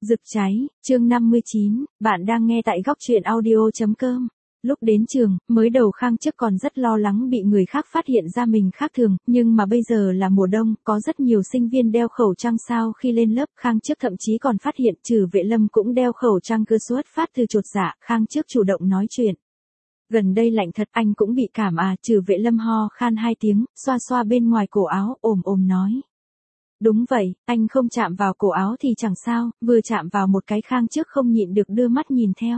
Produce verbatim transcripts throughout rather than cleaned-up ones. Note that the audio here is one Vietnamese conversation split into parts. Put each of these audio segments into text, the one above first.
Rực cháy, chương năm mươi chín, bạn đang nghe tại góc truyện audio.com. Lúc đến trường, mới đầu Khang Chức còn rất lo lắng bị người khác phát hiện ra mình khác thường, nhưng mà bây giờ là mùa đông, có rất nhiều sinh viên đeo khẩu trang sao khi lên lớp. Khang Chức thậm chí còn phát hiện Trừ Vệ Lâm cũng đeo khẩu trang cơ xuất phát từ chột dạ. Khang Chức chủ động nói chuyện. Gần đây lạnh thật, anh cũng bị cảm à? Trừ Vệ Lâm ho khan hai tiếng, xoa xoa bên ngoài cổ áo, ồm ồm nói. Đúng vậy, anh không chạm vào cổ áo thì chẳng sao, vừa chạm vào một cái. Khang Chức không nhịn được đưa mắt nhìn theo.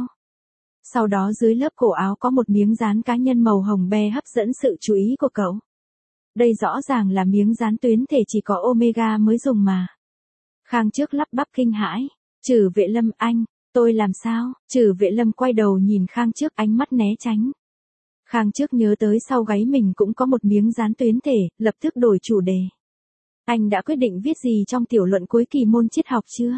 Sau đó dưới lớp cổ áo có một miếng dán cá nhân màu hồng be hấp dẫn sự chú ý của cậu. Đây rõ ràng là miếng dán tuyến thể chỉ có Omega mới dùng mà. Khang Chức lắp bắp kinh hãi. Trừ Vệ Lâm, anh, tôi làm sao? Trừ Vệ Lâm quay đầu nhìn Khang Chức, ánh mắt né tránh. Khang Chức nhớ tới sau gáy mình cũng có một miếng dán tuyến thể, lập tức đổi chủ đề. Anh đã quyết định viết gì trong tiểu luận cuối kỳ môn triết học chưa?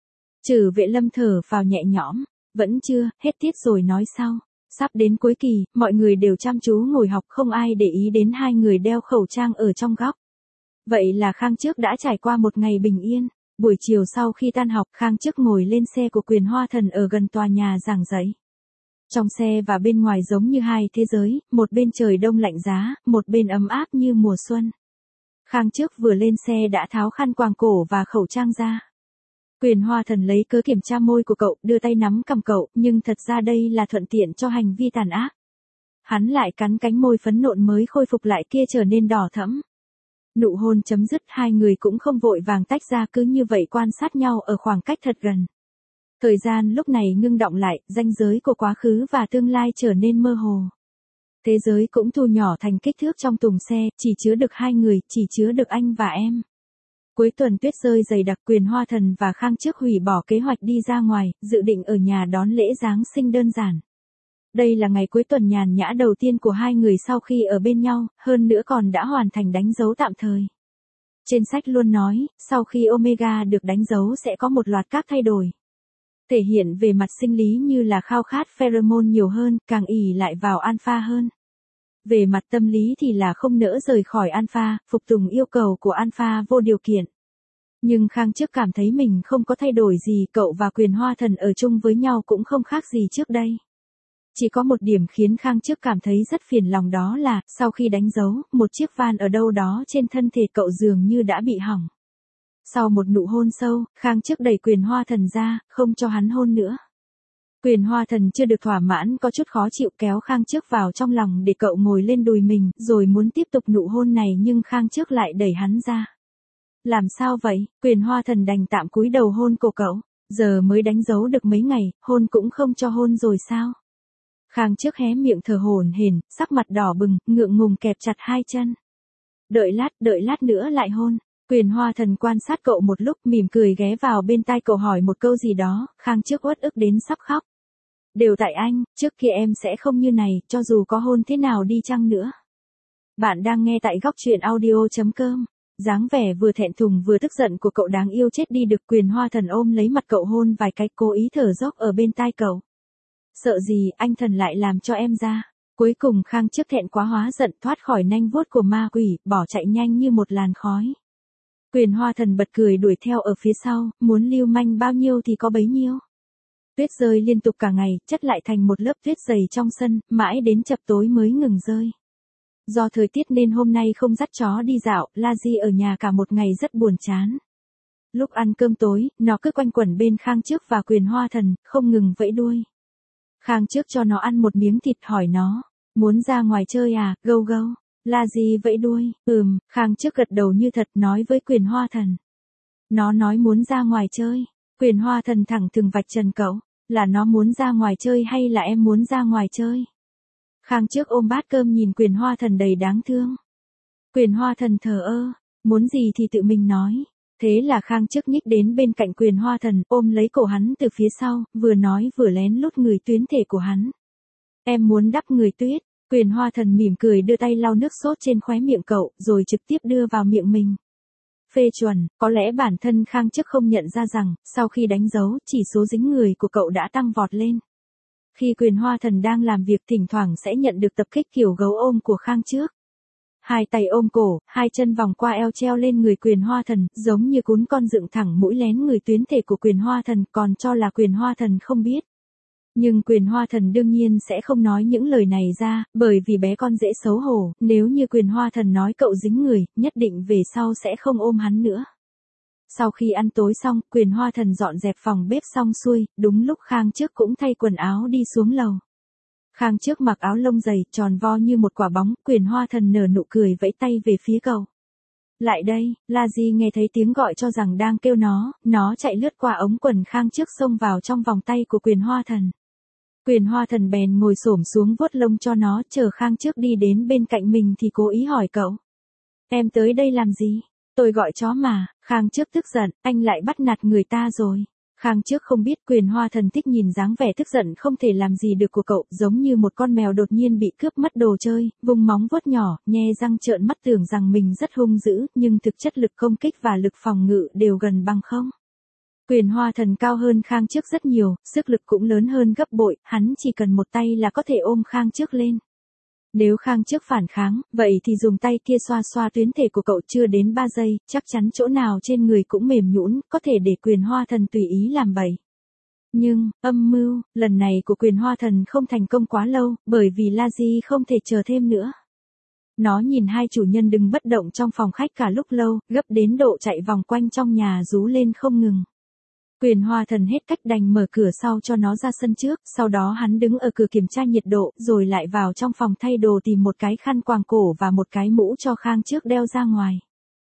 Trừ Vệ Lâm thở vào nhẹ nhõm. Vẫn chưa, hết tiết rồi nói sau. Sắp đến cuối kỳ, mọi người đều chăm chú ngồi học, không ai để ý đến hai người đeo khẩu trang ở trong góc. Vậy là Khang Chức đã trải qua một ngày bình yên. Buổi chiều sau khi tan học, Khang Chức ngồi lên xe của Quyền Hoa Thần ở gần tòa nhà giảng dạy. Trong xe và bên ngoài giống như hai thế giới, một bên trời đông lạnh giá, một bên ấm áp như mùa xuân. Khang Chức vừa lên xe đã tháo khăn quàng cổ và khẩu trang ra. Quyền Hoa Thần lấy cớ kiểm tra môi của cậu, đưa tay nắm cằm cậu, nhưng thật ra đây là thuận tiện cho hành vi tàn ác. Hắn lại cắn cánh môi phấn nộn mới khôi phục lại kia trở nên đỏ thẫm. Nụ hôn chấm dứt, hai người cũng không vội vàng tách ra, cứ như vậy quan sát nhau ở khoảng cách thật gần. Thời gian lúc này ngưng đọng lại, ranh giới của quá khứ và tương lai trở nên mơ hồ. Thế giới cũng thu nhỏ thành kích thước trong thùng xe, chỉ chứa được hai người, chỉ chứa được anh và em. Cuối tuần tuyết rơi dày đặc, Quyền Hoa Thần và Khang Chức hủy bỏ kế hoạch đi ra ngoài, dự định ở nhà đón lễ Giáng sinh đơn giản. Đây là ngày cuối tuần nhàn nhã đầu tiên của hai người sau khi ở bên nhau, hơn nữa còn đã hoàn thành đánh dấu tạm thời. Trên sách luôn nói, sau khi Omega được đánh dấu sẽ có một loạt các thay đổi. Thể hiện về mặt sinh lý như là khao khát pheromone nhiều hơn, càng ỷ lại vào alpha hơn. Về mặt tâm lý thì là không nỡ rời khỏi alpha, phục tùng yêu cầu của alpha vô điều kiện. Nhưng Khang Chức cảm thấy mình không có thay đổi gì, cậu và Quyền Hoa Thần ở chung với nhau cũng không khác gì trước đây. Chỉ có một điểm khiến Khang Chức cảm thấy rất phiền lòng, đó là, sau khi đánh dấu, một chiếc van ở đâu đó trên thân thể cậu dường như đã bị hỏng. Sau một nụ hôn sâu, Khang Chức đẩy Quyền Hoa Thần ra, không cho hắn hôn nữa. Quyền Hoa Thần chưa được thỏa mãn, có chút khó chịu, kéo Khang Chức vào trong lòng để cậu ngồi lên đùi mình, rồi muốn tiếp tục nụ hôn này nhưng Khang Chức lại đẩy hắn ra. Làm sao vậy? Quyền Hoa Thần đành tạm cúi đầu hôn cổ cậu. Giờ mới đánh dấu được mấy ngày, hôn cũng không cho hôn rồi sao? Khang Chức hé miệng thở hổn hển, sắc mặt đỏ bừng, ngượng ngùng kẹp chặt hai chân. Đợi lát, đợi lát nữa lại hôn. Quyền Hoa Thần quan sát cậu một lúc, mỉm cười ghé vào bên tai cậu hỏi một câu gì đó. Khang Chức uất ức đến sắp khóc. Đều tại anh, trước kia em sẽ không như này, cho dù có hôn thế nào đi chăng nữa. Bạn đang nghe tại góc truyện audio.com. Dáng vẻ vừa thẹn thùng vừa tức giận của cậu đáng yêu chết đi được. Quyền Hoa Thần ôm lấy mặt cậu hôn vài cái, cố ý thở dốc ở bên tai cậu. Sợ gì, anh Thần lại làm cho em ra. Cuối cùng Khang Chức thẹn quá hóa giận, thoát khỏi nanh vuốt của ma quỷ, bỏ chạy nhanh như một làn khói. Quyền Hoa Thần bật cười đuổi theo ở phía sau, muốn lưu manh bao nhiêu thì có bấy nhiêu. Tuyết rơi liên tục cả ngày, chất lại thành một lớp tuyết dày trong sân, mãi đến chập tối mới ngừng rơi. Do thời tiết nên hôm nay không dắt chó đi dạo, La Di ở nhà cả một ngày rất buồn chán. Lúc ăn cơm tối, nó cứ quanh quẩn bên Khang Chức và Quyền Hoa Thần, không ngừng vẫy đuôi. Khang Chức cho nó ăn một miếng thịt, hỏi nó, muốn ra ngoài chơi à, gâu gâu. La Di vẫy đuôi, ừm, Khang Chức gật đầu như thật, nói với Quyền Hoa Thần. Nó nói muốn ra ngoài chơi. Quyền Hoa Thần thẳng thừng vạch trần cậu, là nó muốn ra ngoài chơi hay là em muốn ra ngoài chơi? Khang Chức ôm bát cơm nhìn Quyền Hoa Thần đầy đáng thương. Quyền Hoa Thần thờ ơ, muốn gì thì tự mình nói. Thế là Khang Chức nhích đến bên cạnh Quyền Hoa Thần, ôm lấy cổ hắn từ phía sau, vừa nói vừa lén lút ngửi tuyến thể của hắn. Em muốn đắp người tuyết. Quyền Hoa Thần mỉm cười đưa tay lau nước sốt trên khóe miệng cậu, rồi trực tiếp đưa vào miệng mình. Phê chuẩn, có lẽ bản thân Khang Chức không nhận ra rằng, sau khi đánh dấu, chỉ số dính người của cậu đã tăng vọt lên. Khi Quyền Hoa Thần đang làm việc, thỉnh thoảng sẽ nhận được tập kích kiểu gấu ôm của Khang Chức. Hai tay ôm cổ, hai chân vòng qua eo treo lên người Quyền Hoa Thần, giống như cún con dựng thẳng mũi lén người tuyến thể của Quyền Hoa Thần, còn cho là Quyền Hoa Thần không biết. Nhưng Quyền Hoa Thần đương nhiên sẽ không nói những lời này ra, bởi vì bé con dễ xấu hổ, nếu như Quyền Hoa Thần nói cậu dính người, nhất định về sau sẽ không ôm hắn nữa. Sau khi ăn tối xong, Quyền Hoa Thần dọn dẹp phòng bếp xong xuôi, đúng lúc Khang Trước cũng thay quần áo đi xuống lầu. Khang Trước mặc áo lông dày, tròn vo như một quả bóng, Quyền Hoa Thần nở nụ cười vẫy tay về phía cậu. Lại đây, La Di nghe thấy tiếng gọi cho rằng đang kêu nó, nó chạy lướt qua ống quần Khang Trước xông vào trong vòng tay của Quyền Hoa Thần. Quyền Hoa Thần bèn ngồi xổm xuống vuốt lông cho nó, chờ Khang Trước đi đến bên cạnh mình thì cố ý hỏi cậu. Em tới đây làm gì? Tôi gọi chó mà. Khang Trước tức giận, anh lại bắt nạt người ta rồi. Khang Trước không biết Quyền Hoa Thần thích nhìn dáng vẻ tức giận không thể làm gì được của cậu, giống như một con mèo đột nhiên bị cướp mất đồ chơi, vùng móng vuốt nhỏ, nhe răng trợn mắt tưởng rằng mình rất hung dữ, nhưng thực chất lực công kích và lực phòng ngự đều gần bằng không. Quyền Hoa Thần cao hơn Khang Trước rất nhiều, sức lực cũng lớn hơn gấp bội, hắn chỉ cần một tay là có thể ôm Khang Trước lên. Nếu Khang Trước phản kháng, vậy thì dùng tay kia xoa xoa tuyến thể của cậu chưa đến ba giây, chắc chắn chỗ nào trên người cũng mềm nhũn, có thể để Quyền Hoa Thần tùy ý làm bậy. Nhưng, âm mưu, lần này của Quyền Hoa Thần không thành công quá lâu, bởi vì La Di không thể chờ thêm nữa. Nó nhìn hai chủ nhân đứng bất động trong phòng khách cả lúc lâu, gấp đến độ chạy vòng quanh trong nhà rú lên không ngừng. Quyền Hoa Thần hết cách đành mở cửa sau cho nó ra sân trước, sau đó hắn đứng ở cửa kiểm tra nhiệt độ, rồi lại vào trong phòng thay đồ tìm một cái khăn quàng cổ và một cái mũ cho Khang Trước đeo ra ngoài.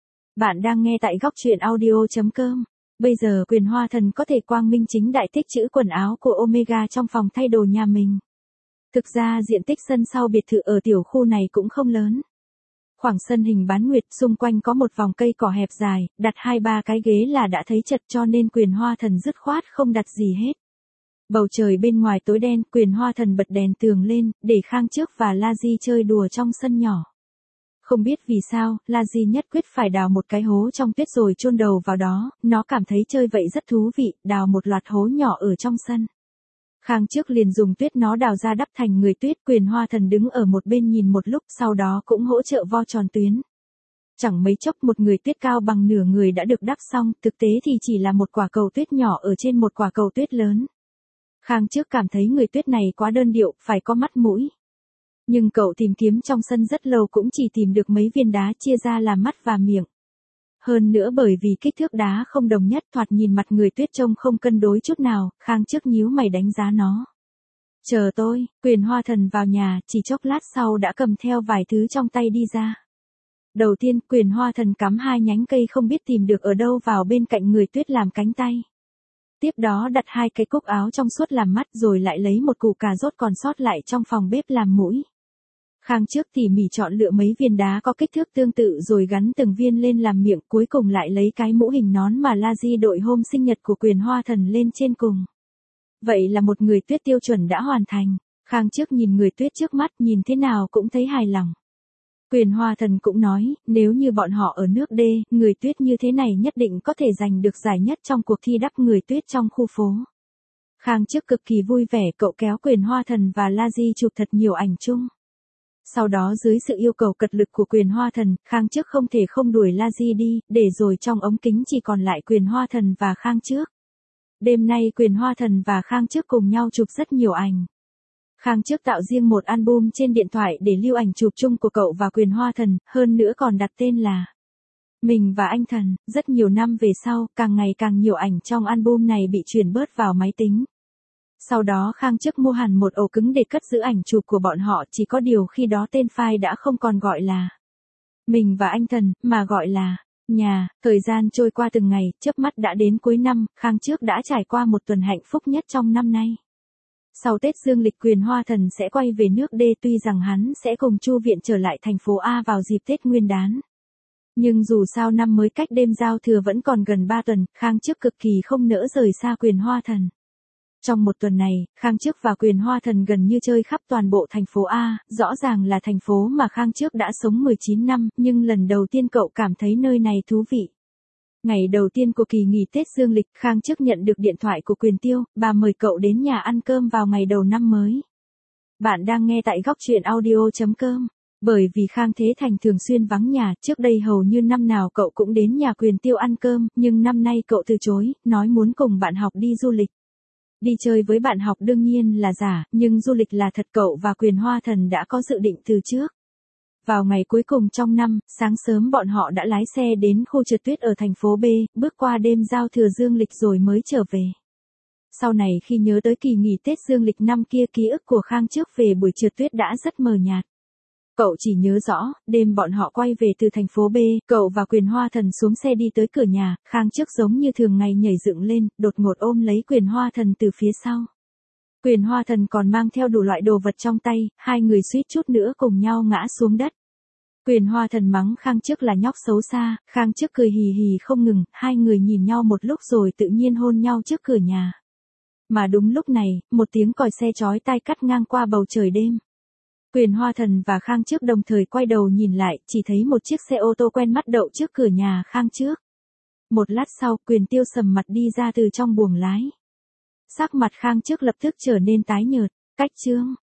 Bạn đang nghe tại góc truyện audio chấm com. Bây giờ Quyền Hoa Thần có thể quang minh chính đại tích trữ quần áo của Omega trong phòng thay đồ nhà mình. Thực ra diện tích sân sau biệt thự ở tiểu khu này cũng không lớn. Khoảng sân hình bán nguyệt, xung quanh có một vòng cây cỏ hẹp dài, đặt hai ba cái ghế là đã thấy chật, cho nên Quyền Hoa Thần dứt khoát không đặt gì hết. Bầu trời bên ngoài tối đen, Quyền Hoa Thần bật đèn tường lên, để Khang Trước và La Di chơi đùa trong sân nhỏ. Không biết vì sao, La Di nhất quyết phải đào một cái hố trong tuyết rồi chôn đầu vào đó, nó cảm thấy chơi vậy rất thú vị, đào một loạt hố nhỏ ở trong sân. Khang Trước liền dùng tuyết nó đào ra đắp thành người tuyết, Quyền Hoa Thần đứng ở một bên nhìn một lúc, sau đó cũng hỗ trợ vo tròn tuyến. Chẳng mấy chốc một người tuyết cao bằng nửa người đã được đắp xong, thực tế thì chỉ là một quả cầu tuyết nhỏ ở trên một quả cầu tuyết lớn. Khang Trước cảm thấy người tuyết này quá đơn điệu, phải có mắt mũi. Nhưng cậu tìm kiếm trong sân rất lâu cũng chỉ tìm được mấy viên đá chia ra làm mắt và miệng. Hơn nữa bởi vì kích thước đá không đồng nhất, thoạt nhìn mặt người tuyết trông không cân đối chút nào, Khang Trước nhíu mày đánh giá nó. Chờ tôi, Quyền Hoa Thần vào nhà, chỉ chốc lát sau đã cầm theo vài thứ trong tay đi ra. Đầu tiên, Quyền Hoa Thần cắm hai nhánh cây không biết tìm được ở đâu vào bên cạnh người tuyết làm cánh tay. Tiếp đó đặt hai cái cúc áo trong suốt làm mắt, rồi lại lấy một củ cà rốt còn sót lại trong phòng bếp làm mũi. Khang Trước tỉ mỉ chọn lựa mấy viên đá có kích thước tương tự rồi gắn từng viên lên làm miệng, cuối cùng lại lấy cái mũ hình nón mà La Di đội hôm sinh nhật của Quyền Hoa Thần lên trên cùng. Vậy là một người tuyết tiêu chuẩn đã hoàn thành. Khang Trước nhìn người tuyết trước mắt, nhìn thế nào cũng thấy hài lòng. Quyền Hoa Thần cũng nói, nếu như bọn họ ở nước D, người tuyết như thế này nhất định có thể giành được giải nhất trong cuộc thi đắp người tuyết trong khu phố. Khang Trước cực kỳ vui vẻ, cậu kéo Quyền Hoa Thần và La Di chụp thật nhiều ảnh chung. Sau đó dưới sự yêu cầu cật lực của Quyền Hoa Thần, Khang Trước không thể không đuổi La Di đi, để rồi trong ống kính chỉ còn lại Quyền Hoa Thần và Khang Trước. Đêm nay Quyền Hoa Thần và Khang Trước cùng nhau chụp rất nhiều ảnh. Khang Trước tạo riêng một album trên điện thoại để lưu ảnh chụp chung của cậu và Quyền Hoa Thần, hơn nữa còn đặt tên là Mình và Anh Thần. Rất nhiều năm về sau, càng ngày càng nhiều ảnh trong album này bị chuyển bớt vào máy tính. Sau đó Khang Trước mua hẳn một ổ cứng để cất giữ ảnh chụp của bọn họ, chỉ có điều khi đó tên file đã không còn gọi là Mình và Anh Thần, mà gọi là Nhà. Thời gian trôi qua từng ngày, chớp mắt đã đến cuối năm, Khang Trước đã trải qua một tuần hạnh phúc nhất trong năm nay. Sau Tết dương lịch Quyền Hoa Thần sẽ quay về nước D, tuy rằng hắn sẽ cùng Chu Viện trở lại thành phố A vào dịp Tết Nguyên đán. Nhưng dù sao năm mới cách đêm giao thừa vẫn còn gần ba tuần, Khang Trước cực kỳ không nỡ rời xa Quyền Hoa Thần. Trong một tuần này, Khang Trước và Quyền Hoa Thần gần như chơi khắp toàn bộ thành phố A, rõ ràng là thành phố mà Khang Trước đã sống mười chín năm, nhưng lần đầu tiên cậu cảm thấy nơi này thú vị. Ngày đầu tiên của kỳ nghỉ Tết dương lịch, Khang Trước nhận được điện thoại của Quyền Tiêu, bà mời cậu đến nhà ăn cơm vào ngày đầu năm mới. Bạn đang nghe tại góc truyện audio chấm com. Bởi vì Khang Thế Thành thường xuyên vắng nhà, trước đây hầu như năm nào cậu cũng đến nhà Quyền Tiêu ăn cơm, nhưng năm nay cậu từ chối, nói muốn cùng bạn học đi du lịch. Đi chơi với bạn học đương nhiên là giả, nhưng du lịch là thật, cậu và Quyền Hoa Thần đã có dự định từ trước. Vào ngày cuối cùng trong năm, sáng sớm bọn họ đã lái xe đến khu trượt tuyết ở thành phố B, bước qua đêm giao thừa dương lịch rồi mới trở về. Sau này khi nhớ tới kỳ nghỉ Tết dương lịch năm kia, ký ức của Khang trước về buổi trượt tuyết đã rất mờ nhạt. Cậu chỉ nhớ rõ, đêm bọn họ quay về từ thành phố B, cậu và Quyền Hoa Thần xuống xe đi tới cửa nhà, Khang trước giống như thường ngày nhảy dựng lên, đột ngột ôm lấy Quyền Hoa Thần từ phía sau. Quyền Hoa Thần còn mang theo đủ loại đồ vật trong tay, hai người suýt chút nữa cùng nhau ngã xuống đất. Quyền Hoa Thần mắng Khang trước là nhóc xấu xa, Khang trước cười hì hì không ngừng, hai người nhìn nhau một lúc rồi tự nhiên hôn nhau trước cửa nhà. Mà đúng lúc này, một tiếng còi xe chói tai cắt ngang qua bầu trời đêm. Quyền Hoa Thần và Khang trước đồng thời quay đầu nhìn lại, chỉ thấy một chiếc xe ô tô quen mắt đậu trước cửa nhà Khang trước. Một lát sau, Quyền Tiêu sầm mặt đi ra từ trong buồng lái. Sắc mặt Khang trước lập tức trở nên tái nhợt, cách chương.